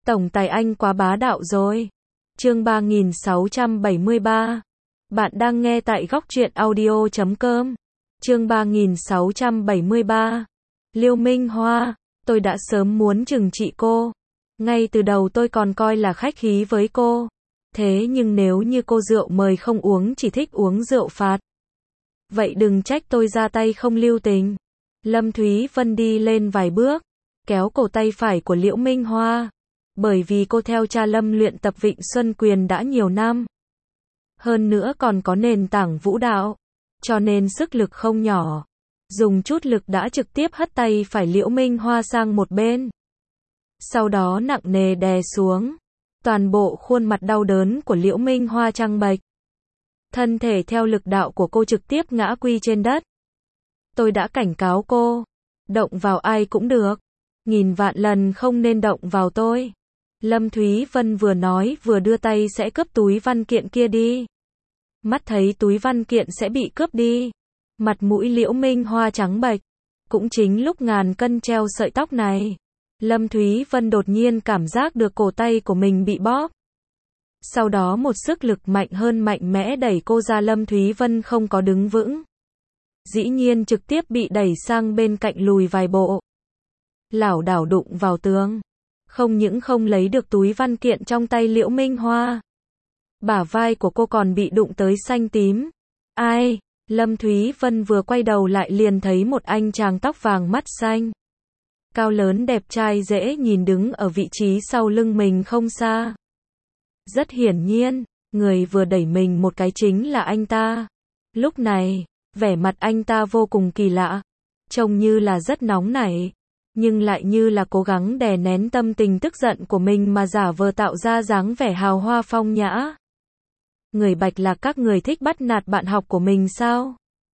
Tổng tài anh quá bá đạo rồi. Chương 3673. Bạn đang nghe tại góc truyện audio.com. Chương 3673. Liêu Minh Hoa, tôi đã sớm muốn trừng trị cô. Ngay từ đầu tôi còn coi là khách khí với cô. Thế nhưng nếu như cô rượu mời không uống, chỉ thích uống rượu phạt, vậy đừng trách tôi ra tay không lưu tình. Lâm Thúy Vân đi lên vài bước, kéo cổ tay phải của Liễu Minh Hoa. Bởi vì cô theo cha Lâm luyện tập Vịnh Xuân Quyền đã nhiều năm, hơn nữa còn có nền tảng vũ đạo, cho nên sức lực không nhỏ. Dùng chút lực đã trực tiếp hất tay phải Liễu Minh Hoa sang một bên. Sau đó nặng nề đè xuống. Toàn bộ khuôn mặt đau đớn của Liễu Minh Hoa trắng bệch. Thân thể theo lực đạo của cô trực tiếp ngã quy trên đất. Tôi đã cảnh cáo cô, động vào ai cũng được, nghìn vạn lần không nên động vào tôi. Lâm Thúy Vân vừa nói vừa đưa tay sẽ cướp túi văn kiện kia đi. Mắt thấy túi văn kiện sẽ bị cướp đi, mặt mũi Liễu Minh Hoa trắng bệch. Cũng chính lúc ngàn cân treo sợi tóc này, Lâm Thúy Vân đột nhiên cảm giác được cổ tay của mình bị bóp. Sau đó một sức lực mạnh hơn mạnh mẽ đẩy cô ra. Lâm Thúy Vân không có đứng vững, dĩ nhiên trực tiếp bị đẩy sang bên cạnh lùi vài bộ, lảo đảo đụng vào tường. Không những không lấy được túi văn kiện trong tay Liễu Minh Hoa, bả vai của cô còn bị đụng tới xanh tím. Ai? Lâm Thúy Vân vừa quay đầu lại liền thấy một anh chàng tóc vàng mắt xanh, cao lớn đẹp trai dễ nhìn đứng ở vị trí sau lưng mình không xa. Rất hiển nhiên, người vừa đẩy mình một cái chính là anh ta. Lúc này, vẻ mặt anh ta vô cùng kỳ lạ, trông như là rất nóng nảy, nhưng lại như là cố gắng đè nén tâm tình tức giận của mình mà giả vờ tạo ra dáng vẻ hào hoa phong nhã. Người Bạch Lạc các người thích bắt nạt bạn học của mình sao?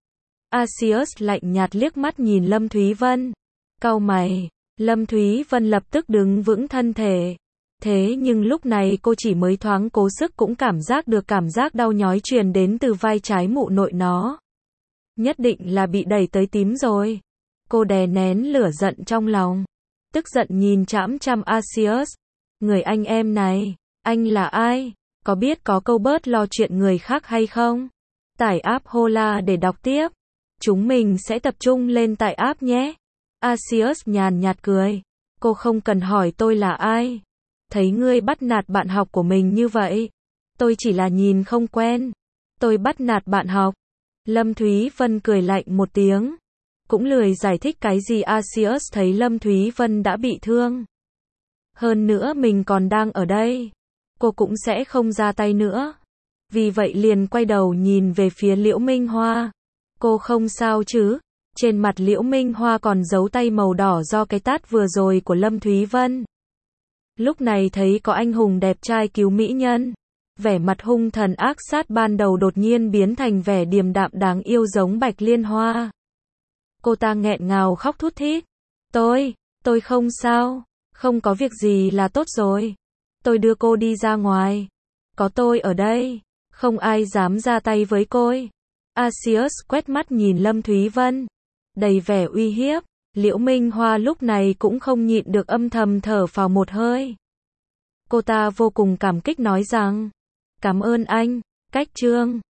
Asius lạnh nhạt liếc mắt nhìn Lâm Thúy Vân, cau mày. Lâm Thúy Vân lập tức đứng vững thân thể. Thế nhưng lúc này cô chỉ mới thoáng cố sức cũng cảm giác được cảm giác đau nhói truyền đến từ vai trái mụ nội nó. Nhất định là bị đẩy tới tím rồi. Cô đè nén lửa giận trong lòng, tức giận nhìn chằm chằm Asius. Người anh em này, anh là ai? Có biết có câu bớt lo chuyện người khác hay không? Tải app Hola để đọc tiếp. Chúng mình sẽ tập trung lên tải app nhé. Asius nhàn nhạt cười. Cô không cần hỏi tôi là ai. Thấy ngươi bắt nạt bạn học của mình như vậy, tôi chỉ là nhìn không quen. Tôi bắt nạt bạn học. Lâm Thúy Vân cười lạnh một tiếng, cũng lười giải thích cái gì. Asius thấy Lâm Thúy Vân đã bị thương, hơn nữa mình còn đang ở đây, cô cũng sẽ không ra tay nữa. Vì vậy liền quay đầu nhìn về phía Liễu Minh Hoa. Cô không sao chứ? Trên mặt Liễu Minh Hoa còn dấu tay màu đỏ do cái tát vừa rồi của Lâm Thúy Vân. Lúc này thấy có anh hùng đẹp trai cứu mỹ nhân, vẻ mặt hung thần ác sát ban đầu đột nhiên biến thành vẻ điềm đạm đáng yêu giống Bạch Liên Hoa. Cô ta nghẹn ngào khóc thút thít. Tôi không sao, không có việc gì là tốt rồi. Tôi đưa cô đi ra ngoài. Có tôi ở đây, không ai dám ra tay với cô. Asius quét mắt nhìn Lâm Thúy Vân, đầy vẻ uy hiếp. Liễu Minh Hoa lúc này cũng không nhịn được âm thầm thở phào một hơi. Cô ta vô cùng cảm kích nói rằng, cảm ơn anh. Cách chương